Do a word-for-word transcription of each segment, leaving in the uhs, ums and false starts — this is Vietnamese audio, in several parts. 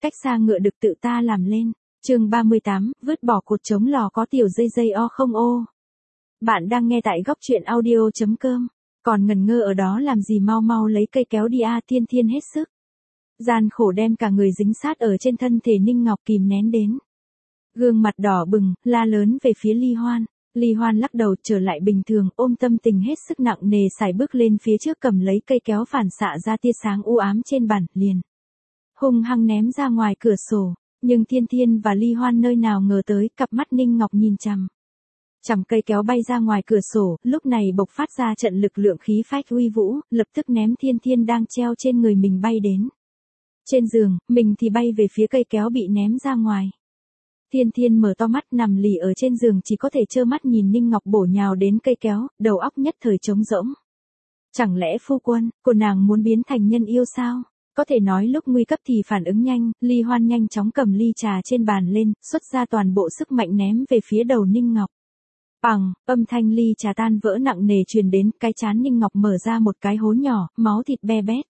cách xa ngựa được tự ta làm lên. Chương ba mươi tám, vứt bỏ cột chống lò có tiểu dây dây o không ô. Bạn đang nghe tại góc truyện audio chấm com. Còn ngần ngơ ở đó làm gì, mau mau lấy cây kéo đi a. Thiên Thiên hết sức gian khổ đem cả người dính sát ở trên thân thể Ninh Ngọc kìm nén đến. Gương mặt đỏ bừng, la lớn về phía Ly Hoan. Ly Hoan lắc đầu trở lại bình thường, ôm tâm tình hết sức nặng nề sải bước lên phía trước, cầm lấy cây kéo phản xạ ra tia sáng u ám trên bàn, liền hung hăng ném ra ngoài cửa sổ. Nhưng Thiên Thiên và Ly Hoan nơi nào ngờ tới, cặp mắt Ninh Ngọc nhìn chằm chằm cây kéo bay ra ngoài cửa sổ, lúc này bộc phát ra trận lực lượng khí phách uy vũ, lập tức ném Thiên Thiên đang treo trên người mình bay đến trên giường, mình thì bay về phía cây kéo bị ném ra ngoài. Thiên Thiên mở to mắt nằm lì ở trên giường, chỉ có thể trơ mắt nhìn Ninh Ngọc bổ nhào đến cây kéo, đầu óc nhất thời trống rỗng. Chẳng lẽ phu quân của nàng muốn biến thành nhân yêu sao? Có thể nói lúc nguy cấp thì phản ứng nhanh, Ly Hoan nhanh chóng cầm ly trà trên bàn lên, xuất ra toàn bộ sức mạnh ném về phía đầu Ninh Ngọc. Bằng, âm thanh ly trà tan vỡ nặng nề truyền đến, cái trán Ninh Ngọc mở ra một cái hố nhỏ, máu thịt be bét.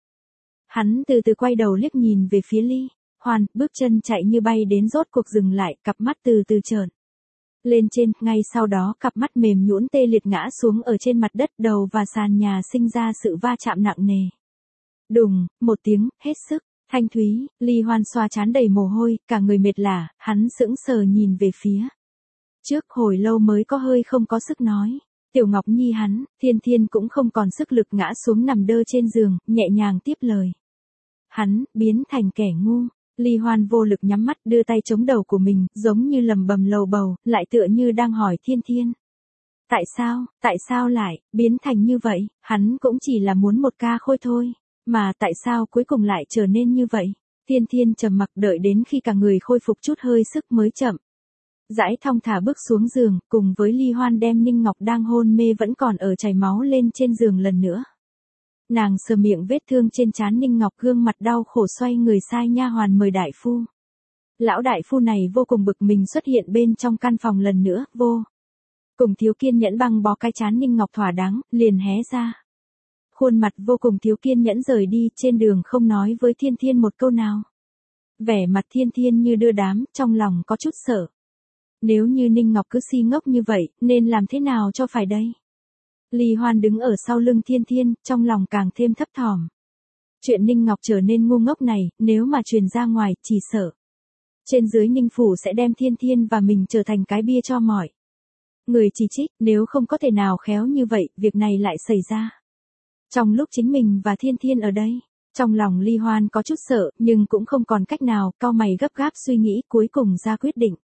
Hắn từ từ quay đầu liếc nhìn về phía Ly Hoan, bước chân chạy như bay đến, rốt cuộc dừng lại, cặp mắt từ từ trợn lên trên, ngay sau đó cặp mắt mềm nhũn tê liệt ngã xuống ở trên mặt đất, đầu và sàn nhà sinh ra sự va chạm nặng nề. Đùng, một tiếng, hết sức thanh thúy, Ly Hoan xoa trán đầy mồ hôi, cả người mệt lả, hắn sững sờ nhìn về phía trước hồi lâu mới có hơi không có sức nói. Tiểu Ngọc Nhi hắn, Thiên Thiên cũng không còn sức lực ngã xuống nằm đơ trên giường, nhẹ nhàng tiếp lời. Hắn, biến thành kẻ ngu. Ly Hoan vô lực nhắm mắt, đưa tay chống đầu của mình, giống như lầm bầm lầu bầu, lại tựa như đang hỏi Thiên Thiên. Tại sao, tại sao lại, biến thành như vậy, hắn cũng chỉ là muốn một ca khôi thôi, mà tại sao cuối cùng lại trở nên như vậy? Thiên Thiên trầm mặc đợi đến khi cả người khôi phục chút hơi sức mới chậm rãi thong thả bước xuống giường, cùng với Ly Hoan đem Ninh Ngọc đang hôn mê vẫn còn ở chảy máu lên trên giường lần nữa. Nàng sờ miệng vết thương trên trán Ninh Ngọc, gương mặt đau khổ xoay người sai nha hoàn mời đại phu. Lão đại phu này vô cùng bực mình xuất hiện bên trong căn phòng lần nữa, vô cùng thiếu kiên nhẫn băng bó cái trán Ninh Ngọc thỏa đáng, liền hé ra khuôn mặt vô cùng thiếu kiên nhẫn rời đi, trên đường không nói với Thiên Thiên một câu nào. Vẻ mặt Thiên Thiên như đưa đám, trong lòng có chút sợ. Nếu như Ninh Ngọc cứ si ngốc như vậy, nên làm thế nào cho phải đây? Ly Hoan đứng ở sau lưng Thiên Thiên, trong lòng càng thêm thấp thỏm. Chuyện Ninh Ngọc trở nên ngu ngốc này, nếu mà truyền ra ngoài, chỉ sợ trên dưới Ninh phủ sẽ đem Thiên Thiên và mình trở thành cái bia cho mọi người chỉ trích, nếu không có thể nào khéo như vậy, việc này lại xảy ra trong lúc chính mình và Thiên Thiên ở đây. Trong lòng Ly Hoan có chút sợ, nhưng cũng không còn cách nào, cau mày gấp gáp suy nghĩ, cuối cùng ra quyết định.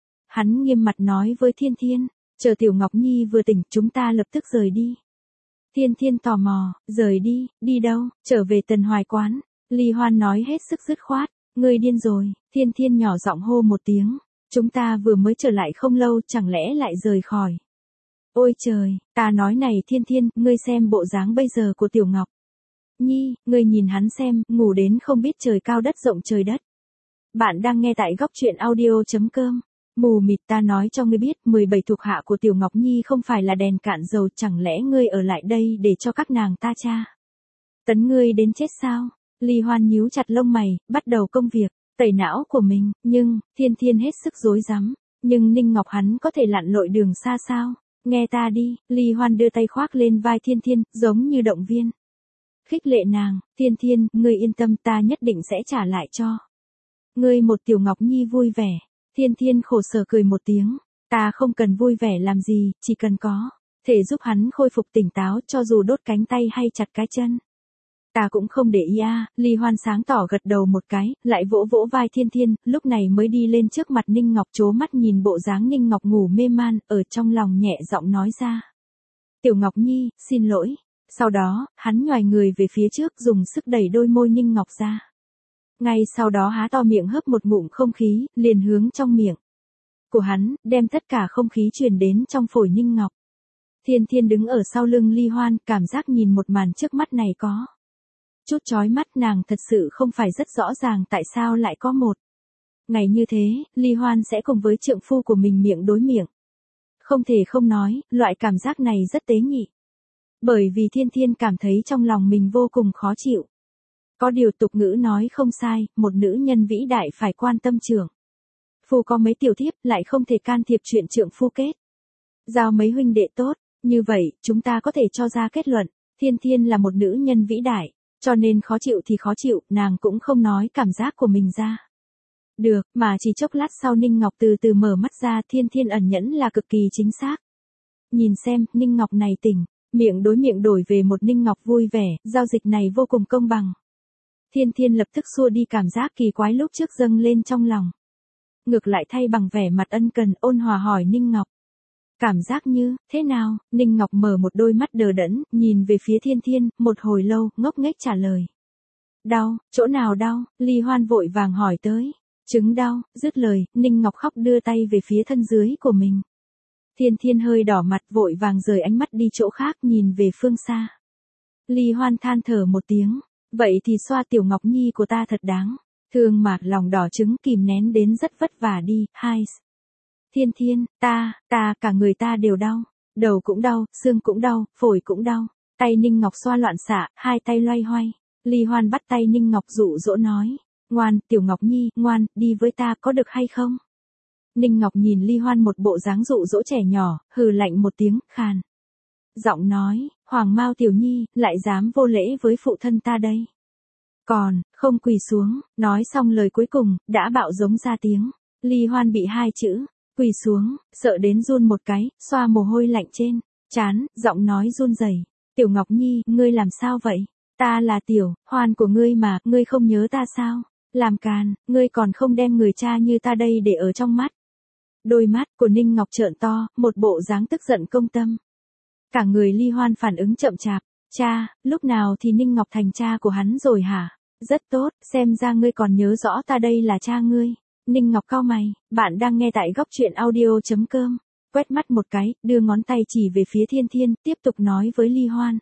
Hắn nghiêm mặt nói với Thiên Thiên, chờ Tiểu Ngọc Nhi vừa tỉnh, chúng ta lập tức rời đi. Thiên Thiên tò mò, rời đi, đi đâu? Trở về Tần Hoài quán. Ly Hoan nói hết sức dứt khoát, ngươi điên rồi. Thiên Thiên nhỏ giọng hô một tiếng, chúng ta vừa mới trở lại không lâu, chẳng lẽ lại rời khỏi? Ôi trời, ta nói này Thiên Thiên, ngươi xem bộ dáng bây giờ của Tiểu Ngọc Nhi, ngươi nhìn hắn xem, ngủ đến không biết trời cao đất rộng trời đất. Bạn đang nghe tại góc truyện audio chấm com. Mù mịt, ta nói cho ngươi biết, mười bảy thuộc hạ của Tiểu Ngọc Nhi không phải là đèn cạn dầu, chẳng lẽ ngươi ở lại đây để cho các nàng ta tra tấn ngươi đến chết sao? Ly Hoan nhíu chặt lông mày, bắt đầu công việc tẩy não của mình, nhưng Thiên Thiên hết sức rối rắm, nhưng Ninh Ngọc hắn có thể lặn lội đường xa sao? Nghe ta đi. Ly Hoan đưa tay khoác lên vai Thiên Thiên, giống như động viên khích lệ nàng. Thiên Thiên, ngươi yên tâm, ta nhất định sẽ trả lại cho ngươi một Tiểu Ngọc Nhi vui vẻ. Thiên Thiên khổ sở cười một tiếng, ta không cần vui vẻ làm gì, chỉ cần có thể giúp hắn khôi phục tỉnh táo, cho dù đốt cánh tay hay chặt cái chân, ta cũng không để ý a. Ly Hoan sáng tỏ gật đầu một cái, lại vỗ vỗ vai Thiên Thiên, lúc này mới đi lên trước mặt Ninh Ngọc, trố mắt nhìn bộ dáng Ninh Ngọc ngủ mê man, ở trong lòng nhẹ giọng nói ra. Tiểu Ngọc Nhi, xin lỗi. Sau đó, hắn nhoài người về phía trước, dùng sức đẩy đôi môi Ninh Ngọc ra. Ngay sau đó há to miệng hớp một ngụm không khí, liền hướng trong miệng của hắn, đem tất cả không khí truyền đến trong phổi Ninh Ngọc. Thiên Thiên đứng ở sau lưng Ly Hoan, cảm giác nhìn một màn trước mắt này có chút chói mắt, nàng thật sự không phải rất rõ ràng tại sao lại có một ngày như thế, Ly Hoan sẽ cùng với trượng phu của mình miệng đối miệng. Không thể không nói, loại cảm giác này rất tế nhị. Bởi vì Thiên Thiên cảm thấy trong lòng mình vô cùng khó chịu. Có điều tục ngữ nói không sai, một nữ nhân vĩ đại phải quan tâm trưởng phu có mấy tiểu thiếp lại không thể can thiệp chuyện trượng phu kết giao mấy huynh đệ tốt, như vậy, chúng ta có thể cho ra kết luận, Thiên Thiên là một nữ nhân vĩ đại, cho nên khó chịu thì khó chịu, nàng cũng không nói cảm giác của mình ra. Được, mà chỉ chốc lát sau Ninh Ngọc từ từ mở mắt ra, Thiên Thiên ẩn nhẫn là cực kỳ chính xác. Nhìn xem, Ninh Ngọc này tỉnh, miệng đối miệng đổi về một Ninh Ngọc vui vẻ, giao dịch này vô cùng công bằng. Thiên Thiên lập tức xua đi cảm giác kỳ quái lúc trước dâng lên trong lòng. Ngược lại thay bằng vẻ mặt ân cần ôn hòa hỏi Ninh Ngọc. Cảm giác như, thế nào? Ninh Ngọc mở một đôi mắt đờ đẫn, nhìn về phía Thiên Thiên, một hồi lâu, ngốc nghếch trả lời. Đau, chỗ nào đau? Ly Hoan vội vàng hỏi tới. Chứng đau, dứt lời, Ninh Ngọc khóc đưa tay về phía thân dưới của mình. Thiên Thiên hơi đỏ mặt vội vàng rời ánh mắt đi chỗ khác nhìn về phương xa. Ly Hoan than thở một tiếng, vậy thì xoa tiểu Ngọc Nhi của ta thật đáng. Thương mà lòng đỏ trứng kìm nén đến rất vất vả đi, hai. Thiên Thiên, ta, ta, cả người ta đều đau. Đầu cũng đau, xương cũng đau, phổi cũng đau. Tay Ninh Ngọc xoa loạn xạ, hai tay loay hoay. Ly Hoan bắt tay Ninh Ngọc dụ dỗ nói. Ngoan, tiểu Ngọc Nhi, ngoan, đi với ta có được hay không? Ninh Ngọc nhìn Ly Hoan một bộ dáng dụ dỗ trẻ nhỏ, hừ lạnh một tiếng, khàn. Giọng nói, Hoàng Mao tiểu nhi, lại dám vô lễ với phụ thân ta đây. Còn, không quỳ xuống, nói xong lời cuối cùng, đã bạo giống ra tiếng. Ly Hoan bị hai chữ, quỳ xuống, sợ đến run một cái, xoa mồ hôi lạnh trên, chán, giọng nói run rẩy. Tiểu Ngọc Nhi, ngươi làm sao vậy? Ta là tiểu, Hoan của ngươi mà, ngươi không nhớ ta sao? Làm càn, ngươi còn không đem người cha như ta đây để ở trong mắt. Đôi mắt của Ninh Ngọc trợn to, một bộ dáng tức giận công tâm. Cả người Ly Hoan phản ứng chậm chạp. Cha, lúc nào thì Ninh Ngọc thành cha của hắn rồi hả? Rất tốt, xem ra ngươi còn nhớ rõ ta đây là cha ngươi. Ninh Ngọc cau mày, bạn đang nghe tại góc truyện audio chấm com. Quét mắt một cái, đưa ngón tay chỉ về phía Thiên Thiên, tiếp tục nói với Ly Hoan.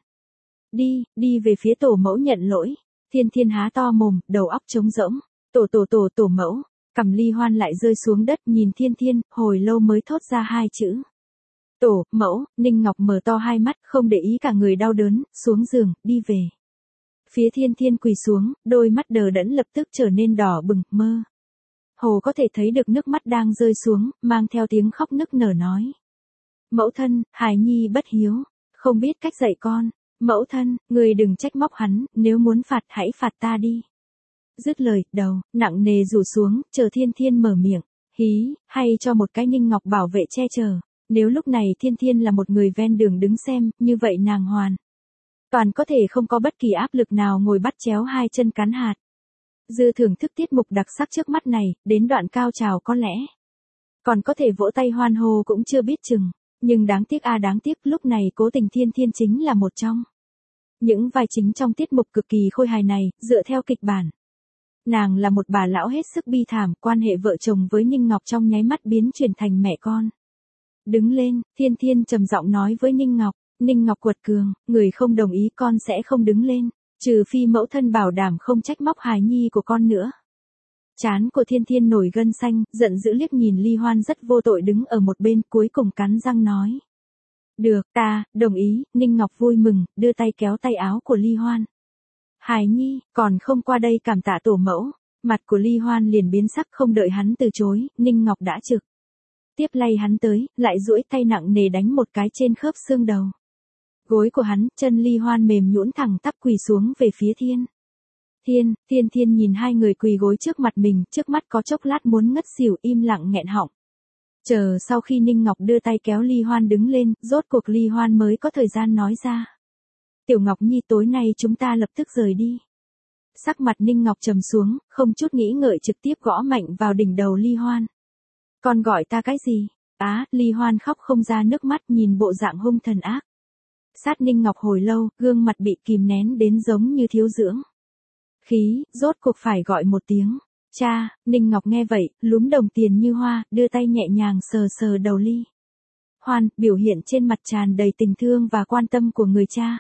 Đi, đi về phía tổ mẫu nhận lỗi. Thiên Thiên há to mồm, đầu óc trống rỗng. Tổ tổ tổ tổ mẫu. Cầm Ly Hoan lại rơi xuống đất nhìn Thiên Thiên, hồi lâu mới thốt ra hai chữ. Tổ, mẫu, Ninh Ngọc mở to hai mắt, không để ý cả người đau đớn, xuống giường, đi về. Phía Thiên Thiên quỳ xuống, đôi mắt đờ đẫn lập tức trở nên đỏ bừng, mơ. Hồ có thể thấy được nước mắt đang rơi xuống, mang theo tiếng khóc nức nở nói. Mẫu thân, hài nhi bất hiếu, không biết cách dạy con. Mẫu thân, người đừng trách móc hắn, nếu muốn phạt hãy phạt ta đi. Dứt lời, đầu, nặng nề rủ xuống, chờ Thiên Thiên mở miệng. Hí, hay cho một cái Ninh Ngọc bảo vệ che chở. Nếu lúc này Thiên Thiên là một người ven đường đứng xem, như vậy nàng hoàn toàn có thể không có bất kỳ áp lực nào ngồi bắt chéo hai chân cắn hạt. Dư thưởng thức tiết mục đặc sắc trước mắt này, đến đoạn cao trào có lẽ còn có thể vỗ tay hoan hô cũng chưa biết chừng. Nhưng đáng tiếc a à đáng tiếc lúc này Cố Tình Thiên Thiên chính là một trong những vai chính trong tiết mục cực kỳ khôi hài này, dựa theo kịch bản. Nàng là một bà lão hết sức bi thảm, quan hệ vợ chồng với Ninh Ngọc trong nháy mắt biến chuyển thành mẹ con. Đứng lên, Thiên Thiên trầm giọng nói với Ninh Ngọc. Ninh Ngọc quật cường, người không đồng ý con sẽ không đứng lên, trừ phi mẫu thân bảo đảm không trách móc hài nhi của con nữa. Trán của Thiên Thiên nổi gân xanh, giận dữ liếc nhìn Ly Hoan rất vô tội đứng ở một bên, cuối cùng cắn răng nói. Được, ta, đồng ý. Ninh Ngọc vui mừng, đưa tay kéo tay áo của Ly Hoan. Hài nhi, còn không qua đây cảm tạ tổ mẫu. Mặt của Ly Hoan liền biến sắc, không đợi hắn từ chối, Ninh Ngọc đã trực tiếp lay hắn tới, lại duỗi tay nặng nề đánh một cái trên khớp xương đầu. Gối của hắn, chân Ly Hoan mềm nhũn thẳng tắp quỳ xuống về phía Thiên Thiên. Thiên Thiên nhìn hai người quỳ gối trước mặt mình, trước mắt có chốc lát muốn ngất xỉu, im lặng nghẹn họng. Chờ sau khi Ninh Ngọc đưa tay kéo Ly Hoan đứng lên, rốt cuộc Ly Hoan mới có thời gian nói ra. Tiểu Ngọc Nhi, tối nay chúng ta lập tức rời đi. Sắc mặt Ninh Ngọc trầm xuống, không chút nghĩ ngợi trực tiếp gõ mạnh vào đỉnh đầu Ly Hoan. Con gọi ta cái gì? Á, Ly Hoan khóc không ra nước mắt, nhìn bộ dạng hung thần ác. Sát Ninh Ngọc hồi lâu, gương mặt bị kìm nén đến giống như thiếu dưỡng khí, rốt cuộc phải gọi một tiếng. Cha. Ninh Ngọc nghe vậy, lúm đồng tiền như hoa, đưa tay nhẹ nhàng sờ sờ đầu Ly Hoan, biểu hiện trên mặt tràn đầy tình thương và quan tâm của người cha.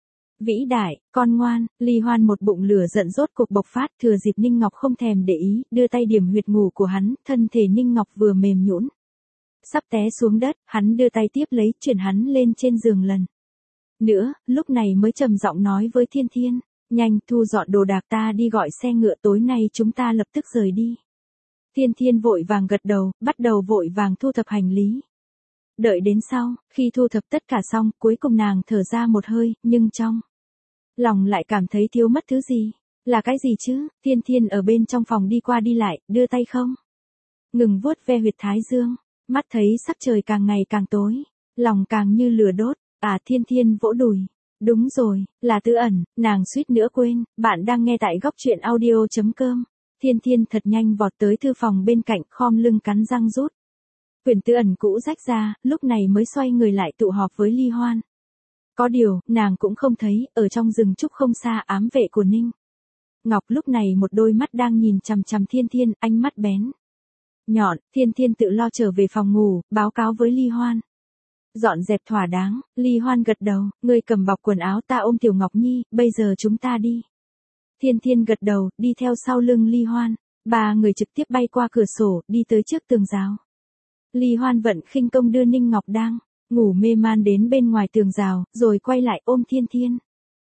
Vĩ đại, con ngoan. Ly Hoan một bụng lửa giận rốt cuộc bộc phát, thừa dịp Ninh Ngọc không thèm để ý, đưa tay điểm huyệt ngủ của hắn, thân thể Ninh Ngọc vừa mềm nhũn sắp té xuống đất, hắn đưa tay tiếp lấy, chuyển hắn lên trên giường lần nữa, lúc này mới trầm giọng nói với Thiên Thiên. Nhanh thu dọn đồ đạc ta đi gọi xe ngựa tối nay chúng ta lập tức rời đi. Thiên Thiên vội vàng gật đầu, bắt đầu vội vàng thu thập hành lý. Đợi đến sau, khi thu thập tất cả xong, cuối cùng nàng thở ra một hơi, nhưng trong lòng lại cảm thấy thiếu mất thứ gì. Là cái gì chứ? Thiên Thiên ở bên trong phòng đi qua đi lại, đưa tay không ngừng vuốt ve huyệt thái dương, mắt thấy sắc trời càng ngày càng tối, lòng càng như lửa đốt. À, Thiên Thiên vỗ đùi. Đúng rồi, là Tư Ẩn, nàng suýt nữa quên, bạn đang nghe tại góc truyện audio.com. Thiên Thiên thật nhanh vọt tới thư phòng bên cạnh, khom lưng cắn răng rút quyển Tư Ẩn cũ rách ra, lúc này mới xoay người lại tụ họp với Ly Hoan. Có điều, nàng cũng không thấy, ở trong rừng trúc không xa ám vệ của Ninh Ngọc lúc này một đôi mắt đang nhìn chằm chằm Thiên Thiên, ánh mắt bén nhọn. Thiên Thiên tự lo trở về phòng ngủ, báo cáo với Ly Hoan. Dọn dẹp thỏa đáng, Ly Hoan gật đầu, ngươi cầm bọc quần áo ta ôm Tiểu Ngọc Nhi, bây giờ chúng ta đi. Thiên Thiên gật đầu, đi theo sau lưng Ly Hoan, ba người trực tiếp bay qua cửa sổ, đi tới trước tường rào. Ly Hoan vận khinh công đưa Ninh Ngọc đang ngủ mê man đến bên ngoài tường rào, rồi quay lại ôm Thiên Thiên.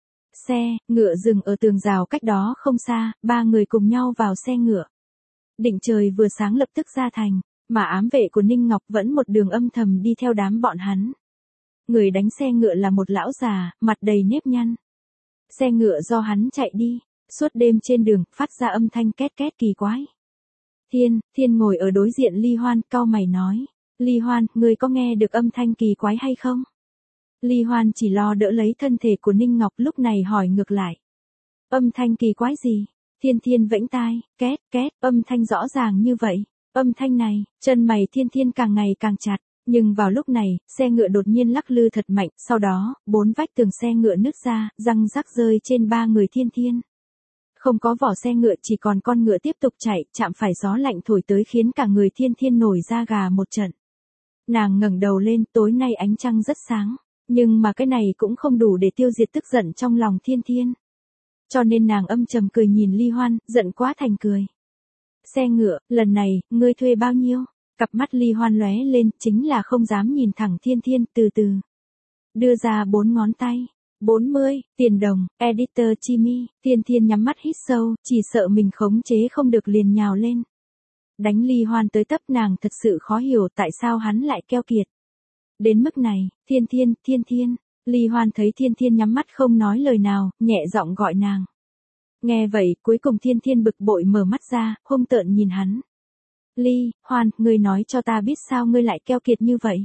Xe ngựa dừng ở tường rào cách đó không xa, ba người cùng nhau vào xe ngựa. Định trời vừa sáng lập tức ra thành, mà ám vệ của Ninh Ngọc vẫn một đường âm thầm đi theo đám bọn hắn. Người đánh xe ngựa là một lão già, mặt đầy nếp nhăn. Xe ngựa do hắn chạy đi, suốt đêm trên đường, phát ra âm thanh két két kỳ quái. Thiên, Thiên ngồi ở đối diện Ly Hoan, cau mày nói. Ly Hoan, ngươi có nghe được âm thanh kỳ quái hay không? Ly Hoan chỉ lo đỡ lấy thân thể của Ninh Ngọc lúc này hỏi ngược lại. Âm thanh kỳ quái gì? Thiên Thiên vẫy tai, két, két, âm thanh rõ ràng như vậy. Âm thanh này, chân mày Thiên Thiên càng ngày càng chặt, nhưng vào lúc này, xe ngựa đột nhiên lắc lư thật mạnh, sau đó, bốn vách tường xe ngựa nứt ra, răng rắc rơi trên ba người Thiên Thiên. Không có vỏ xe ngựa chỉ còn con ngựa tiếp tục chạy, chạm phải gió lạnh thổi tới khiến cả người Thiên Thiên nổi da gà một trận. Nàng ngẩng đầu lên, tối nay ánh trăng rất sáng, nhưng mà cái này cũng không đủ để tiêu diệt tức giận trong lòng Thiên Thiên. Cho nên nàng âm trầm cười nhìn Ly Hoan, giận quá thành cười. Xe ngựa, lần này, ngươi thuê bao nhiêu? Cặp mắt Ly Hoan lóe lên, chính là không dám nhìn thẳng Thiên Thiên, từ từ đưa ra bốn ngón tay. bốn mươi, tiền đồng, editor Chimi. Thiên Thiên nhắm mắt hít sâu, chỉ sợ mình khống chế không được liền nhào lên. Đánh Ly Hoan tới tấp, nàng thật sự khó hiểu tại sao hắn lại keo kiệt đến mức này. Thiên Thiên, Thiên Thiên. Ly Hoan thấy Thiên Thiên nhắm mắt không nói lời nào, nhẹ giọng gọi nàng. Nghe vậy, cuối cùng Thiên Thiên bực bội mở mắt ra, hung tợn nhìn hắn. Ly Hoan, ngươi nói cho ta biết sao ngươi lại keo kiệt như vậy?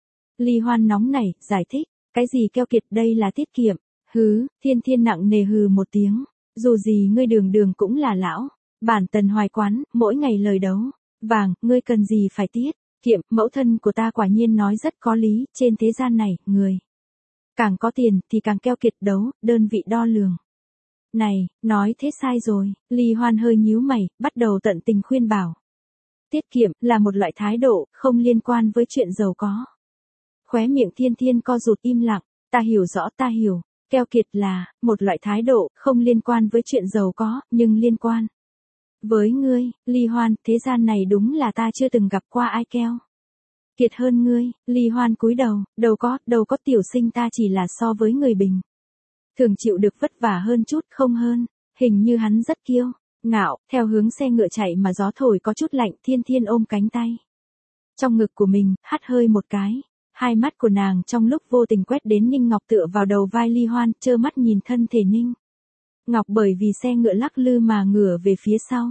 Ly Hoan nóng nảy, giải thích. Cái gì keo kiệt, đây là tiết kiệm. Hứ, Thiên Thiên nặng nề hừ một tiếng. Dù gì ngươi đường đường cũng là lão bản Tần Hoài Quán, mỗi ngày lời đấu vàng, ngươi cần gì phải tiết kiệm? Mẫu thân của ta quả nhiên nói rất có lý, trên thế gian này, người càng có tiền thì càng keo kiệt, đấu, đơn vị đo lường. Này, nói thế sai rồi. Ly Hoan hơi nhíu mày, bắt đầu tận tình khuyên bảo. Tiết kiệm là một loại thái độ, không liên quan với chuyện giàu có. Khóe miệng Thiên Thiên co rụt im lặng. Ta hiểu rõ, ta hiểu. Keo kiệt là một loại thái độ, không liên quan với chuyện giàu có, nhưng liên quan với ngươi. Ly Hoan, thế gian này đúng là ta chưa từng gặp qua ai keo kiệt hơn ngươi. Ly Hoan cúi đầu, đâu có, đâu có, tiểu sinh ta chỉ là so với người bình thường chịu được vất vả hơn chút, không hơn. Hình như hắn rất kiêu ngạo. Theo hướng xe ngựa chạy mà gió thổi có chút lạnh, Thiên Thiên ôm cánh tay trong ngực của mình, hắt hơi một cái. Hai mắt của nàng trong lúc vô tình quét đến Ninh Ngọc tựa vào đầu vai Ly Hoan, trơ mắt nhìn thân thể Ninh Ngọc bởi vì xe ngựa lắc lư mà ngửa về phía sau.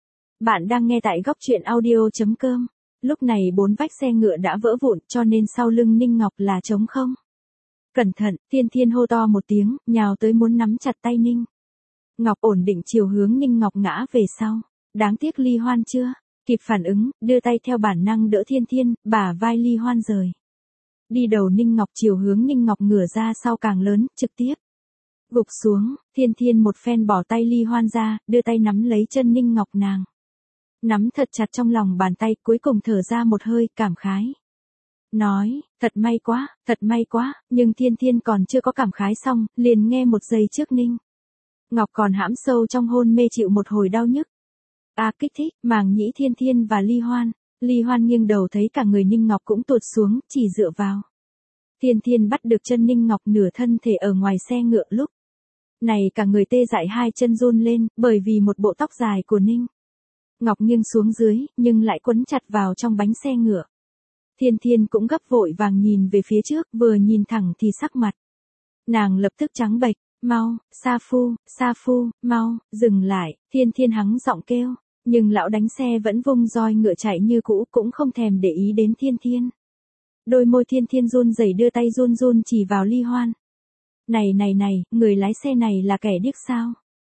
Bạn đang nghe tại góc truyện audio.com. Lúc này bốn vách xe ngựa đã vỡ vụn, cho nên sau lưng Ninh Ngọc là trống không. Cẩn thận, Thiên Thiên hô to một tiếng, nhào tới muốn nắm chặt tay Ninh Ngọc, ổn định chiều hướng Ninh Ngọc ngã về sau. Đáng tiếc Ly Hoan chưa kịp phản ứng, đưa tay theo bản năng đỡ Thiên Thiên, bả vai Ly Hoan rời đi đầu Ninh Ngọc, chiều hướng Ninh Ngọc ngửa ra sau càng lớn, trực tiếp gục xuống. Thiên Thiên một phen bỏ tay Ly Hoan ra, đưa tay nắm lấy chân Ninh Ngọc, nàng nắm thật chặt trong lòng bàn tay, cuối cùng thở ra một hơi, cảm khái. Nói, thật may quá, thật may quá, nhưng Thiên Thiên còn chưa có cảm khái xong, liền nghe một giây trước Ninh Ngọc còn hãm sâu trong hôn mê chịu một hồi đau nhức. À, kích thích, màng nhĩ Thiên Thiên và Ly Hoan. Ly Hoan nghiêng đầu thấy cả người Ninh Ngọc cũng tuột xuống, chỉ dựa vào Thiên Thiên bắt được chân Ninh Ngọc, nửa thân thể ở ngoài xe ngựa lúc Này cả người tê dại hai chân run lên, bởi vì một bộ tóc dài của Ninh Ngọc nghiêng xuống dưới, nhưng lại quấn chặt vào trong bánh xe ngựa. Thiên Thiên cũng gấp vội vàng nhìn về phía trước, vừa nhìn thẳng thì sắc mặt nàng lập tức trắng bệch. Mau, Sa Phu, Sa Phu, mau, dừng lại, Thiên Thiên hắng giọng kêu. Nhưng lão đánh xe vẫn vung roi ngựa chạy như cũ, cũng không thèm để ý đến Thiên Thiên. Đôi môi Thiên Thiên run rẩy đưa tay run run chỉ vào Ly Hoan. Này này này, người lái xe này là kẻ điếc sao?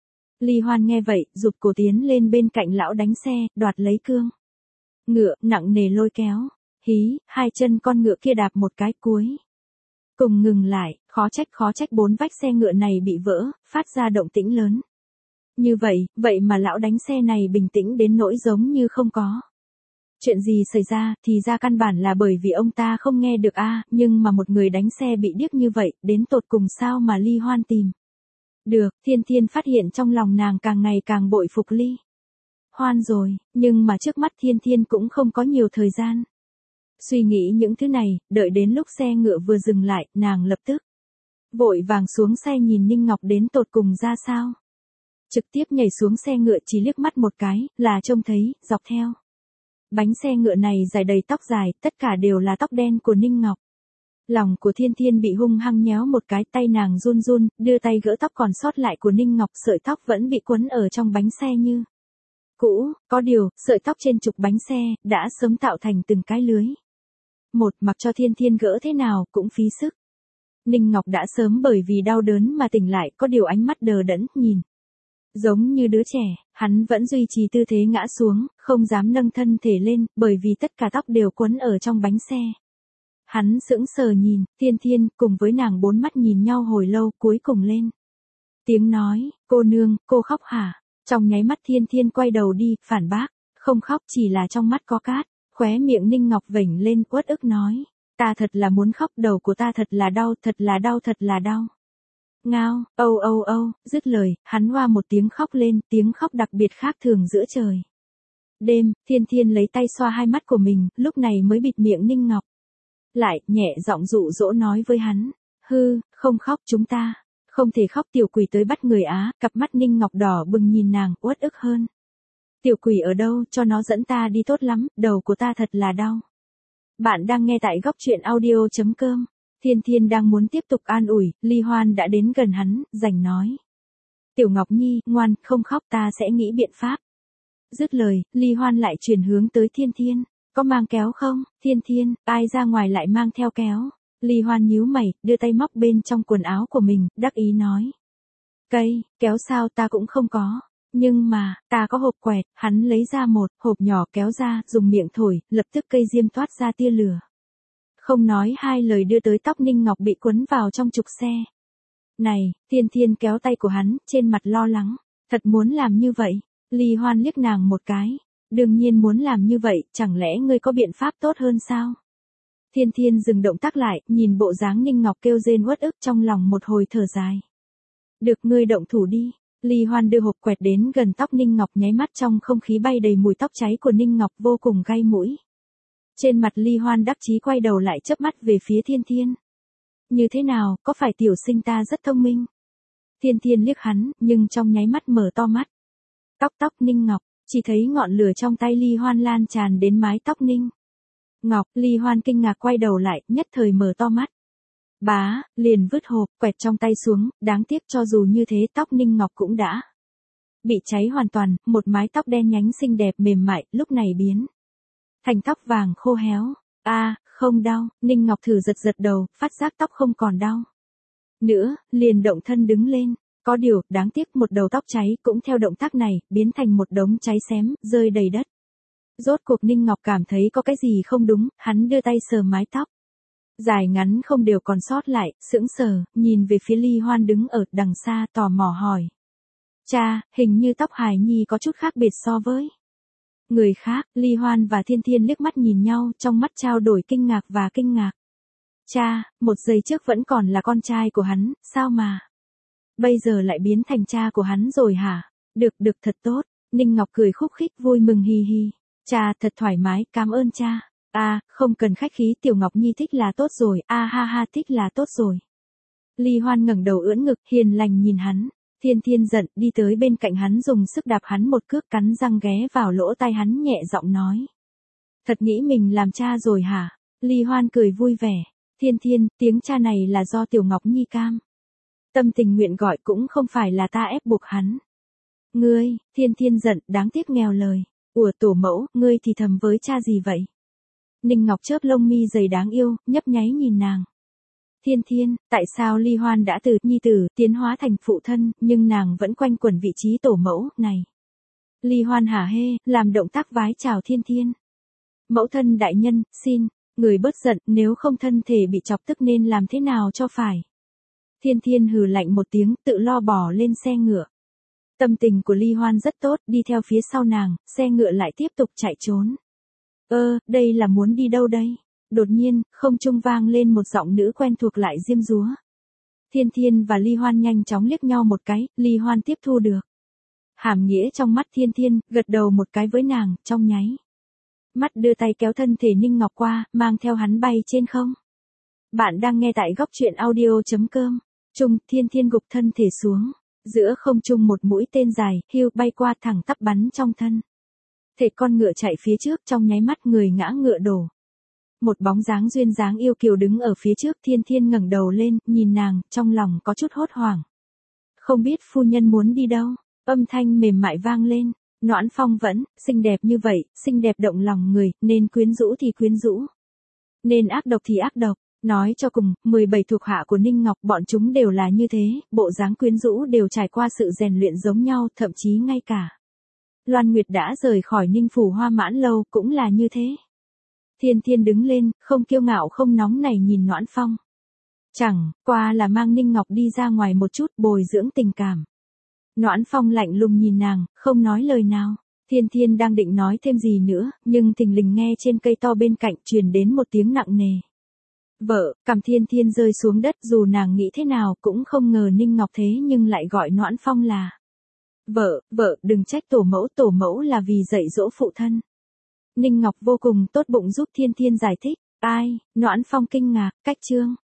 Ly Hoan nghe vậy, giục cổ tiến lên bên cạnh lão đánh xe, đoạt lấy cương ngựa, nặng nề lôi kéo. Hí, hai chân con ngựa kia đạp một cái cuối cùng ngừng lại, khó trách khó trách bốn vách xe ngựa này bị vỡ, phát ra động tĩnh lớn. Như vậy, vậy mà lão đánh xe này bình tĩnh đến nỗi giống như không có chuyện gì xảy ra, thì ra căn bản là bởi vì ông ta không nghe được a, nhưng mà một người đánh xe bị điếc như vậy, đến tột cùng sao mà Ly Hoan tìm được. Thiên Thiên phát hiện trong lòng nàng càng ngày càng bội phục Ly Hoan rồi, nhưng mà trước mắt Thiên Thiên cũng không có nhiều thời gian suy nghĩ những thứ này, đợi đến lúc xe ngựa vừa dừng lại, nàng lập tức vội vàng xuống xe nhìn Ninh Ngọc đến tột cùng ra sao. Trực tiếp nhảy xuống xe ngựa chỉ liếc mắt một cái, là trông thấy, dọc theo bánh xe ngựa này dài đầy tóc dài, tất cả đều là tóc đen của Ninh Ngọc. Lòng của Thiên Thiên bị hung hăng nhéo một cái, tay nàng run run, đưa tay gỡ tóc còn sót lại của Ninh Ngọc, sợi tóc vẫn bị quấn ở trong bánh xe như cũ, có điều, sợi tóc trên trục bánh xe, đã sớm tạo thành từng cái lưới. Một, mặc cho Thiên Thiên gỡ thế nào, cũng phí sức. Ninh Ngọc đã sớm bởi vì đau đớn mà tỉnh lại, có điều ánh mắt đờ đẫn, nhìn giống như đứa trẻ, hắn vẫn duy trì tư thế ngã xuống, không dám nâng thân thể lên, bởi vì tất cả tóc đều quấn ở trong bánh xe. Hắn sững sờ nhìn, Thiên Thiên, cùng với nàng bốn mắt nhìn nhau hồi lâu, cuối cùng lên tiếng nói, cô nương, cô khóc hả? Trong nháy mắt Thiên Thiên quay đầu đi, phản bác, không khóc, chỉ là trong mắt có cát. Khóe miệng Ninh Ngọc vểnh lên, uất ức nói, ta thật là muốn khóc, đầu của ta thật là đau, thật là đau, thật là đau. Ngao, âu âu âu, dứt lời, hắn hoa một tiếng khóc lên, tiếng khóc đặc biệt khác thường giữa trời đêm. Thiên Thiên lấy tay xoa hai mắt của mình, lúc này mới bịt miệng Ninh Ngọc lại, nhẹ giọng dụ dỗ nói với hắn, hư, không khóc, chúng ta không thể khóc. Tiểu quỷ tới bắt người á, cặp mắt Ninh Ngọc đỏ bừng nhìn nàng, uất ức hơn. Tiểu quỷ ở đâu, cho nó dẫn ta đi tốt lắm, đầu của ta thật là đau. Bạn đang nghe tại góc truyện audio.com. Thiên Thiên đang muốn tiếp tục an ủi, Ly Hoan đã đến gần hắn, rành nói. Tiểu Ngọc Nhi, ngoan, không khóc, ta sẽ nghĩ biện pháp. Dứt lời, Ly Hoan lại chuyển hướng tới Thiên Thiên. Có mang kéo không? Thiên Thiên, ai ra ngoài lại mang theo kéo? Ly Hoan nhíu mày, đưa tay móc bên trong quần áo của mình, đắc ý nói. Cây, kéo sao ta cũng không có. Nhưng mà, ta có hộp quẹt, hắn lấy ra một hộp nhỏ kéo ra, dùng miệng thổi, lập tức cây diêm toát ra tia lửa. Không nói hai lời đưa tới tóc Ninh Ngọc bị quấn vào trong trục xe. Này, Thiên Thiên kéo tay của hắn, trên mặt lo lắng. Thật muốn làm như vậy. Ly Hoan liếc nàng một cái. Đương nhiên muốn làm như vậy, chẳng lẽ ngươi có biện pháp tốt hơn sao? Thiên Thiên dừng động tác lại, nhìn bộ dáng Ninh Ngọc kêu rên uất ức, trong lòng một hồi thở dài. Được, ngươi động thủ đi. Ly Hoan đưa hộp quẹt đến gần tóc Ninh Ngọc, nháy mắt trong không khí bay đầy mùi tóc cháy của Ninh Ngọc, vô cùng gay mũi. Trên mặt Ly Hoan đắc chí quay đầu lại, chớp mắt về phía Thiên Thiên. Như thế nào, có phải tiểu sinh ta rất thông minh? Thiên Thiên liếc hắn, nhưng trong nháy mắt mở to mắt. Tóc tóc Ninh Ngọc, chỉ thấy ngọn lửa trong tay Ly Hoan lan tràn đến mái tóc Ninh Ngọc. Ly Hoan kinh ngạc quay đầu lại, nhất thời mở to mắt. Bá, liền vứt hộp quẹt trong tay xuống, đáng tiếc cho dù như thế tóc Ninh Ngọc cũng đã bị cháy hoàn toàn, một mái tóc đen nhánh xinh đẹp mềm mại, lúc này biến thành tóc vàng khô héo. A, à, không đau. Ninh Ngọc thử giật giật đầu, phát giác tóc không còn đau nữa, liền động thân đứng lên. Có điều, đáng tiếc một đầu tóc cháy cũng theo động tác này, biến thành một đống cháy xém, rơi đầy đất. Rốt cuộc Ninh Ngọc cảm thấy có cái gì không đúng, hắn đưa tay sờ mái tóc dài ngắn không đều còn sót lại, sững sờ, nhìn về phía Ly Hoan đứng ở đằng xa, tò mò hỏi. Cha, hình như tóc hài nhi có chút khác biệt so với người khác. Ly Hoan và Thiên Thiên liếc mắt nhìn nhau, trong mắt trao đổi kinh ngạc và kinh ngạc. Cha, một giây trước vẫn còn là con trai của hắn, sao mà bây giờ lại biến thành cha của hắn rồi hả? Được được, thật tốt. Ninh Ngọc cười khúc khích vui mừng hi hi. Cha thật thoải mái, cảm ơn cha. A, à, không cần khách khí, Tiểu Ngọc Nhi thích là tốt rồi, a ha ha thích là tốt rồi. Ly Hoan ngẩng đầu ưỡn ngực, hiền lành nhìn hắn. Thiên Thiên giận, đi tới bên cạnh hắn dùng sức đạp hắn một cước, cắn răng ghé vào lỗ tai hắn nhẹ giọng nói. Thật nghĩ mình làm cha rồi hả? Ly Hoan cười vui vẻ. Thiên Thiên, tiếng cha này là do Tiểu Ngọc Nhi cam tâm tình nguyện gọi, cũng không phải là ta ép buộc hắn. Ngươi, Thiên Thiên giận, đáng tiếc nghèo lời. Ủa tổ mẫu, ngươi thì thầm với cha gì vậy? Ninh Ngọc chớp lông mi dày đáng yêu, nhấp nháy nhìn nàng. Thiên Thiên, tại sao Ly Hoan đã từ nhi tử tiến hóa thành phụ thân, nhưng nàng vẫn quanh quẩn vị trí tổ mẫu này? Ly Hoan hả hê, làm động tác vái chào Thiên Thiên. Mẫu thân đại nhân, xin, người bớt giận, nếu không thân thể bị chọc tức nên làm thế nào cho phải. Thiên Thiên hừ lạnh một tiếng, tự lo bò lên xe ngựa. Tâm tình của Ly Hoan rất tốt, đi theo phía sau nàng, xe ngựa lại tiếp tục chạy trốn. Ơ, đây là muốn đi đâu đây? Đột nhiên, không trung vang lên một giọng nữ quen thuộc lại diêm dúa. Thiên Thiên và Ly Hoan nhanh chóng liếc nhau một cái, Ly Hoan tiếp thu được. Hàm nghĩa trong mắt Thiên Thiên, gật đầu một cái với nàng, trong nháy mắt đưa tay kéo thân thể Ninh Ngọc qua, mang theo hắn bay trên không. Bạn đang nghe tại góc truyện audio.com. Trung, Thiên Thiên gục thân thể xuống. Giữa không trung một mũi tên dài, hưu bay qua thẳng tắp bắn trong thân. Thể con ngựa chạy phía trước, trong nháy mắt người ngã ngựa đổ. Một bóng dáng duyên dáng yêu kiều đứng ở phía trước, Thiên Thiên ngẩng đầu lên, nhìn nàng, trong lòng có chút hốt hoảng. Không biết phu nhân muốn đi đâu, âm thanh mềm mại vang lên. Noãn Phong vẫn, xinh đẹp như vậy, xinh đẹp động lòng người, nên quyến rũ thì quyến rũ. Nên ác độc thì ác độc. Nói cho cùng, mười bảy thuộc hạ của Ninh Ngọc bọn chúng đều là như thế, bộ dáng quyến rũ đều trải qua sự rèn luyện giống nhau, thậm chí ngay cả Loan Nguyệt đã rời khỏi Ninh Phủ Hoa Mãn Lâu cũng là như thế. Thiên Thiên đứng lên, không kiêu ngạo không nóng nảy nhìn Noãn Phong. Chẳng qua là mang Ninh Ngọc đi ra ngoài một chút bồi dưỡng tình cảm. Noãn Phong lạnh lùng nhìn nàng, không nói lời nào. Thiên Thiên đang định nói thêm gì nữa, nhưng thình lình nghe trên cây to bên cạnh truyền đến một tiếng nặng nề. Vợ, cằm Thiên Thiên rơi xuống đất, dù nàng nghĩ thế nào cũng không ngờ Ninh Ngọc thế nhưng lại gọi Noãn Phong là vợ, vợ, đừng trách tổ mẫu, tổ mẫu là vì dạy dỗ phụ thân. Ninh Ngọc vô cùng tốt bụng giúp Thiên Thiên giải thích. Ai? Noãn Phong kinh ngạc, cách chương